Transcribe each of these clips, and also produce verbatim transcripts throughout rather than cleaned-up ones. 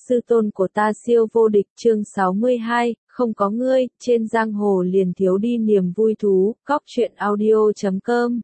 sư tôn của ta siêu vô địch chương sáu mươi hai, không có ngươi, trên giang hồ liền thiếu đi niềm vui thú, cóc truyện audio chấm com.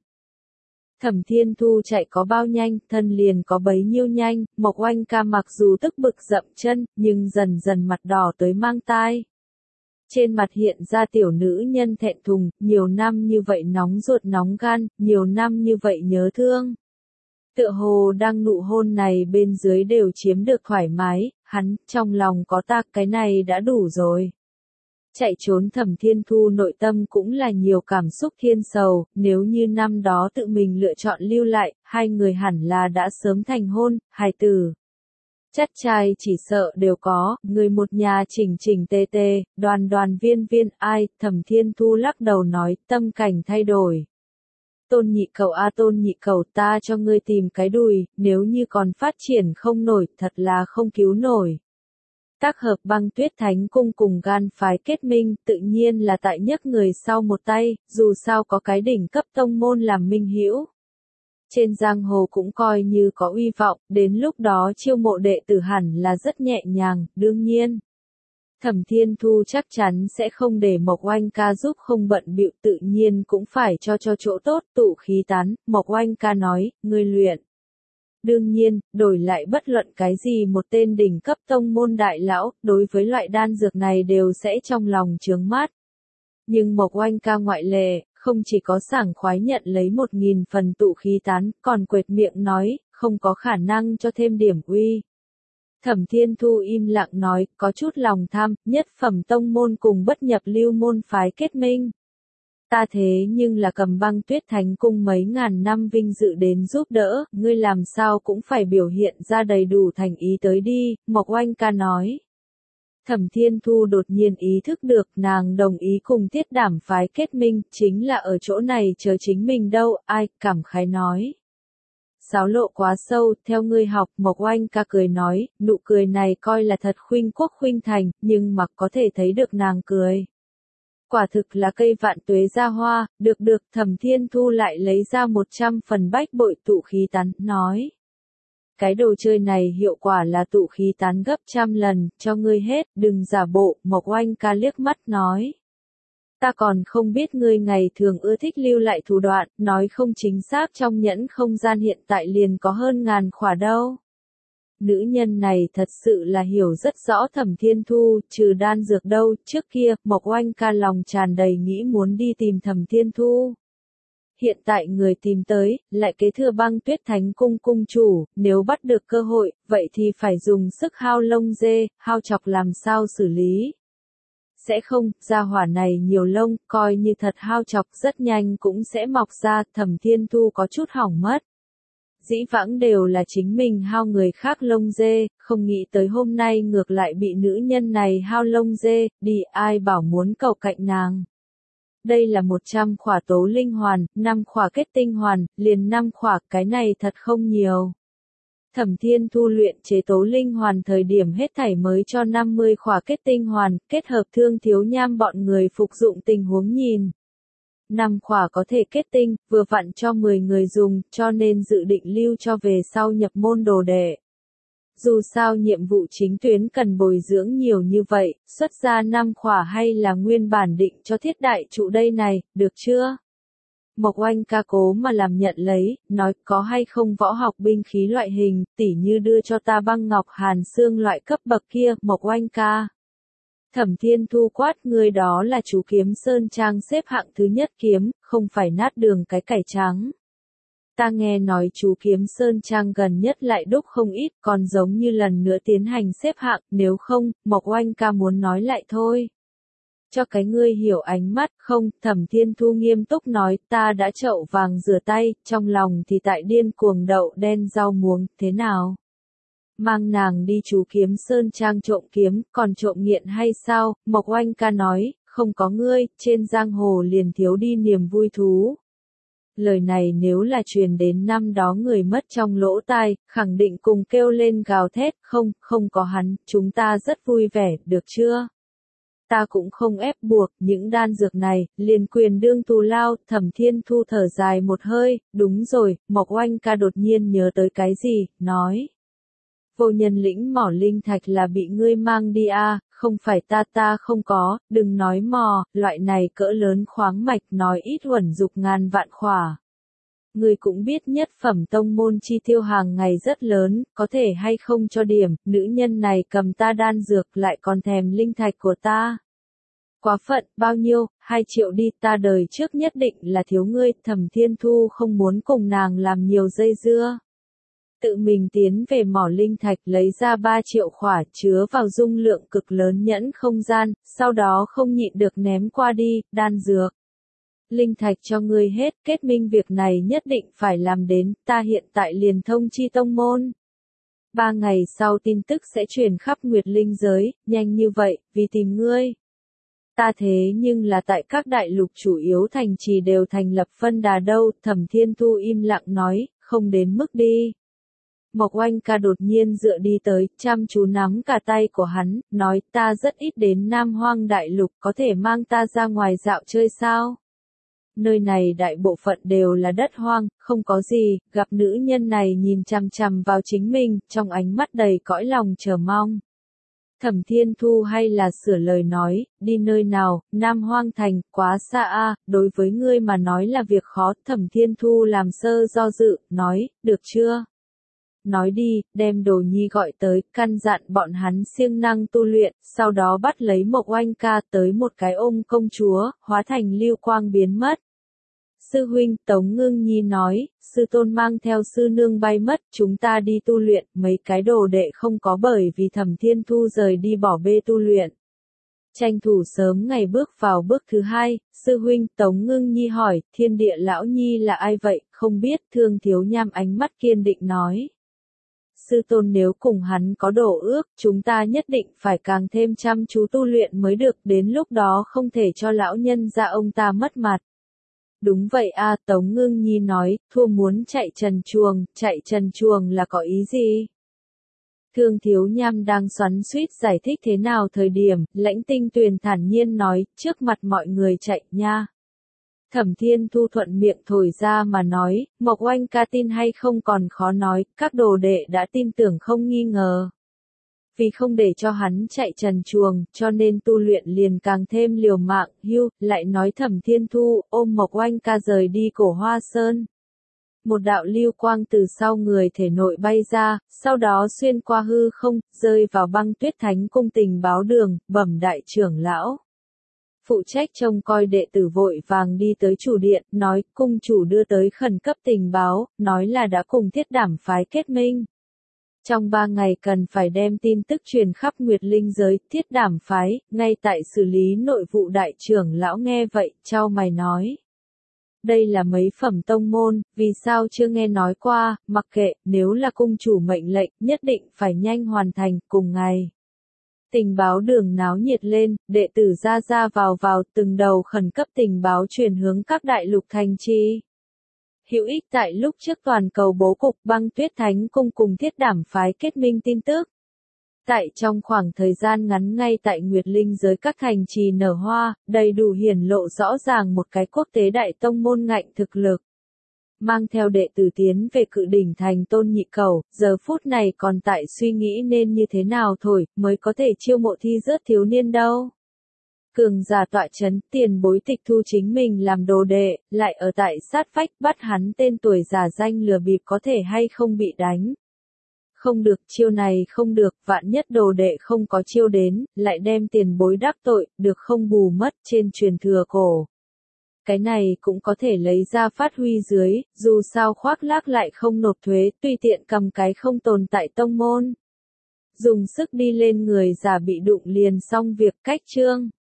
Thẩm Thiên Thu chạy có bao nhanh, thân liền có bấy nhiêu nhanh, Mộc Oanh ca mặc dù tức bực dậm chân, nhưng dần dần mặt đỏ tới mang tai. Trên mặt hiện ra tiểu nữ nhân thẹn thùng, nhiều năm như vậy nóng ruột nóng gan, nhiều năm như vậy nhớ thương. Tựa hồ đang nụ hôn này bên dưới đều chiếm được thoải mái, hắn, trong lòng có ta, cái này đã đủ rồi. Chạy trốn Thẩm Thiên Thu nội tâm cũng là nhiều cảm xúc thiên sầu, nếu như năm đó tự mình lựa chọn lưu lại, hai người hẳn là đã sớm thành hôn, hài tử. Chắc trai chỉ sợ đều có, người một nhà chỉnh chỉnh tề tề, đoàn đoàn viên viên, ai, Thẩm Thiên Thu lắc đầu nói, tâm cảnh thay đổi. Tôn nhị cầu a tôn nhị cầu, ta cho ngươi tìm cái đùi, nếu như còn phát triển không nổi, thật là không cứu nổi. Tác hợp Băng Tuyết Thánh Cung cùng Gan phái kết minh, tự nhiên là tại nhấc người sau một tay, dù sao có cái đỉnh cấp tông môn làm minh hữu. Trên giang hồ cũng coi như có uy vọng, đến lúc đó chiêu mộ đệ tử hẳn là rất nhẹ nhàng, đương nhiên. Thẩm Thiên Thu chắc chắn sẽ không để Mộc Oanh ca giúp không bận bịu, tự nhiên cũng phải cho cho chỗ tốt, tụ khí tán, Mộc Oanh ca nói, ngươi luyện. Đương nhiên, đổi lại bất luận cái gì một tên đỉnh cấp tông môn đại lão, đối với loại đan dược này đều sẽ trong lòng chướng mắt. Nhưng Mộc Oanh ca ngoại lệ, không chỉ có sảng khoái nhận lấy một nghìn phần tụ khí tán, còn quệt miệng nói, không có khả năng cho thêm điểm uy. Thẩm Thiên Thu im lặng nói, có chút lòng tham, nhất phẩm tông môn cùng bất nhập lưu môn phái kết minh. Ta thế nhưng là cầm Băng Tuyết Thánh Cung mấy ngàn năm vinh dự đến giúp đỡ, ngươi làm sao cũng phải biểu hiện ra đầy đủ thành ý tới đi, Mộc Oanh ca nói. Thẩm Thiên Thu đột nhiên ý thức được nàng đồng ý cùng Tiết Đảm phái kết minh, chính là ở chỗ này chờ chính mình đâu, ai, cảm khái nói. Sáo lộ quá sâu, theo ngươi học, Mộc Oanh ca cười nói, nụ cười này coi là thật khuynh quốc khuynh thành, nhưng mà có thể thấy được nàng cười. Quả thực là cây vạn tuế ra hoa, được được, Thẩm Thiên Thu lại lấy ra một trăm phần bách bội tụ khí tán, nói. Cái đồ chơi này hiệu quả là tụ khí tán gấp trăm lần, cho ngươi hết, đừng giả bộ, Mộc Oanh ca liếc mắt nói. Ta còn không biết ngươi ngày thường ưa thích lưu lại thủ đoạn, nói không chính xác trong nhẫn không gian hiện tại liền có hơn ngàn khỏa đâu. Nữ nhân này thật sự là hiểu rất rõ Thẩm Thiên Thu, trừ đan dược đâu, trước kia, Mộc Oanh ca lòng tràn đầy nghĩ muốn đi tìm Thẩm Thiên Thu. Hiện tại người tìm tới, lại kế thừa Băng Tuyết Thánh Cung cung chủ, nếu bắt được cơ hội, vậy thì phải dùng sức hao lông dê, hao chọc làm sao xử lý. Sẽ không, gia hỏa này nhiều lông, coi như thật hao chọc rất nhanh cũng sẽ mọc ra, Thẩm Thiên Thu có chút hỏng mất. Dĩ vãng đều là chính mình hao người khác lông dê, không nghĩ tới hôm nay ngược lại bị nữ nhân này hao lông dê, đi ai bảo muốn cầu cạnh nàng. Đây là một trăm khỏa tố linh hoàn, năm khỏa kết tinh hoàn, liền năm khỏa, cái này thật không nhiều. Thẩm Thiên Thu luyện chế tố linh hoàn thời điểm hết thảy mới cho năm mươi khỏa kết tinh hoàn, kết hợp Thương Thiếu Nham bọn người phục dụng tình huống nhìn. năm khỏa có thể kết tinh, vừa vặn cho mười người dùng, cho nên dự định lưu cho về sau nhập môn đồ đệ. Dù sao nhiệm vụ chính tuyến cần bồi dưỡng nhiều như vậy, xuất ra năm khỏa hay là nguyên bản định cho Thiết đại trụ đây này, được chưa? Mộc Oanh ca cố mà làm nhận lấy, nói có hay không võ học binh khí loại hình, tỉ như đưa cho ta băng ngọc hàn xương loại cấp bậc kia, Mộc Oanh ca. Thẩm Thiên Thu quát, người đó là chú kiếm Sơn Trang xếp hạng thứ nhất kiếm, không phải nát đường cái cải trắng. Ta nghe nói chú kiếm Sơn Trang gần nhất lại đúc không ít, còn giống như lần nữa tiến hành xếp hạng, nếu không, Mộc Oanh ca muốn nói lại thôi. Cho cái ngươi hiểu ánh mắt, không, Thẩm Thiên Thu nghiêm túc nói, ta đã chậu vàng rửa tay, trong lòng thì tại điên cuồng đậu đen rau muống, thế nào? Mang nàng đi chú kiếm Sơn Trang trộm kiếm, còn trộm nghiện hay sao? Mộc Oanh ca nói, không có ngươi, trên giang hồ liền thiếu đi niềm vui thú. Lời này nếu là truyền đến năm đó người mất trong lỗ tai, khẳng định cùng kêu lên gào thét, không, không có hắn, chúng ta rất vui vẻ, được chưa? Ta cũng không ép buộc, những đan dược này, liền quyền đương tù lao, Thẩm Thiên Thu thở dài một hơi, đúng rồi, Mộc Oanh ca đột nhiên nhớ tới cái gì, nói. Vô nhân lĩnh mỏ linh thạch là bị ngươi mang đi à, không phải ta ta không có, đừng nói mò, loại này cỡ lớn khoáng mạch nói ít uẩn dục ngàn vạn khỏa. Ngươi cũng biết nhất phẩm tông môn chi tiêu hàng ngày rất lớn, có thể hay không cho điểm, nữ nhân này cầm ta đan dược lại còn thèm linh thạch của ta. Quá phận, bao nhiêu, hai triệu đi, ta đời trước nhất định là thiếu ngươi, Thẩm Thiên Thu không muốn cùng nàng làm nhiều dây dưa. Tự mình tiến về mỏ linh thạch lấy ra ba triệu khỏa chứa vào dung lượng cực lớn nhẫn không gian, sau đó không nhịn được ném qua đi, đan dược. Linh thạch cho ngươi hết, kết minh việc này nhất định phải làm đến, ta hiện tại liền thông chi tông môn. Ba ngày sau tin tức sẽ truyền khắp Nguyệt Linh giới, nhanh như vậy, vì tìm ngươi. Ta thế nhưng là tại các đại lục chủ yếu thành trì đều thành lập phân đà đâu, Thẩm Thiên Thu im lặng nói, không đến mức đi. Mộc Oanh ca đột nhiên dựa đi tới, chăm chú nắm cả tay của hắn, nói ta rất ít đến Nam Hoang đại lục, có thể mang ta ra ngoài dạo chơi sao? Nơi này đại bộ phận đều là đất hoang, không có gì, gặp nữ nhân này nhìn chằm chằm vào chính mình, trong ánh mắt đầy cõi lòng chờ mong. Thẩm Thiên Thu hay là sửa lời nói, đi nơi nào, Nam Hoang Thành, quá xa a, đối với ngươi mà nói là việc khó, Thẩm Thiên Thu làm sơ do dự, nói, được chưa? Nói đi, đem Đồ Nhi gọi tới, căn dặn bọn hắn siêng năng tu luyện, sau đó bắt lấy Mộc Oanh ca tới một cái ôm công chúa, hóa thành lưu quang biến mất. Sư huynh, Tống Ngưng Nhi nói, sư tôn mang theo sư nương bay mất, chúng ta đi tu luyện, mấy cái đồ đệ không có bởi vì Thẩm Thiên Thu rời đi bỏ bê tu luyện. Tranh thủ sớm ngày bước vào bước thứ hai, sư huynh, Tống Ngưng Nhi hỏi, Thiên Địa Lão Nhi là ai vậy, không biết, Thương Thiếu Nham ánh mắt kiên định nói. Sư tôn nếu cùng hắn có đổ ước, chúng ta nhất định phải càng thêm chăm chú tu luyện mới được, đến lúc đó không thể cho lão nhân gia ông ta mất mặt. Đúng vậy a, Tống Ngưng Nhi nói, thua muốn chạy trần truồng, chạy trần truồng là có ý gì? Thương Thiếu Nham đang xoắn xuýt giải thích thế nào thời điểm, Lãnh Tinh Tuyền thản nhiên nói, trước mặt mọi người chạy nha. Thẩm Thiên Thu thuận miệng thổi ra mà nói, Mộc Oanh ca tin hay không còn khó nói, các đồ đệ đã tin tưởng không nghi ngờ. Vì không để cho hắn chạy trần truồng, cho nên tu luyện liền càng thêm liều mạng, hưu, lại nói Thẩm Thiên Thu, ôm Mộc Oanh ca rời đi Cổ Hoa Sơn. Một đạo lưu quang từ sau người thể nội bay ra, sau đó xuyên qua hư không, rơi vào Băng Tuyết Thánh cung tình báo đường, bẩm đại trưởng lão. Phụ trách trông coi đệ tử vội vàng đi tới chủ điện, nói, cung chủ đưa tới khẩn cấp tình báo, nói là đã cùng Thiết Đảm phái kết minh. Trong ba ngày cần phải đem tin tức truyền khắp Nguyệt Linh giới, Thiết Đảm phái, ngay tại xử lý nội vụ đại trưởng lão nghe vậy, chau mày nói. Đây là mấy phẩm tông môn, vì sao chưa nghe nói qua, mặc kệ, nếu là cung chủ mệnh lệnh, nhất định phải nhanh hoàn thành, cùng ngày. Tình báo đường náo nhiệt lên, đệ tử ra ra vào vào, từng đầu khẩn cấp tình báo truyền hướng các đại lục thành trì. Hữu ích tại lúc trước toàn cầu bố cục Băng Tuyết Thánh cung cùng Thiết Đảm phái kết minh tin tức. Tại trong khoảng thời gian ngắn ngay tại Nguyệt Linh giới các thành trì nở hoa, đầy đủ hiển lộ rõ ràng một cái quốc tế đại tông môn ngạnh thực lực. Mang theo đệ tử tiến về Cự Đỉnh thành Tôn Nhị Cầu, giờ phút này còn tại suy nghĩ nên như thế nào thôi, mới có thể chiêu mộ thi rớt thiếu niên đâu. Cường giả tọa chấn, tiền bối tịch thu chính mình làm đồ đệ, lại ở tại sát vách bắt hắn tên tuổi giả danh lừa bịp có thể hay không bị đánh. Không được, chiêu này không được, vạn nhất đồ đệ không có chiêu đến, lại đem tiền bối đắc tội, được không bù mất trên truyền thừa cổ. Cái này cũng có thể lấy ra phát huy dưới, dù sao khoác lác lại không nộp thuế, tùy tiện cầm cái không tồn tại tông môn. Dùng sức đi lên người giả bị đụng liền xong việc, cách chương.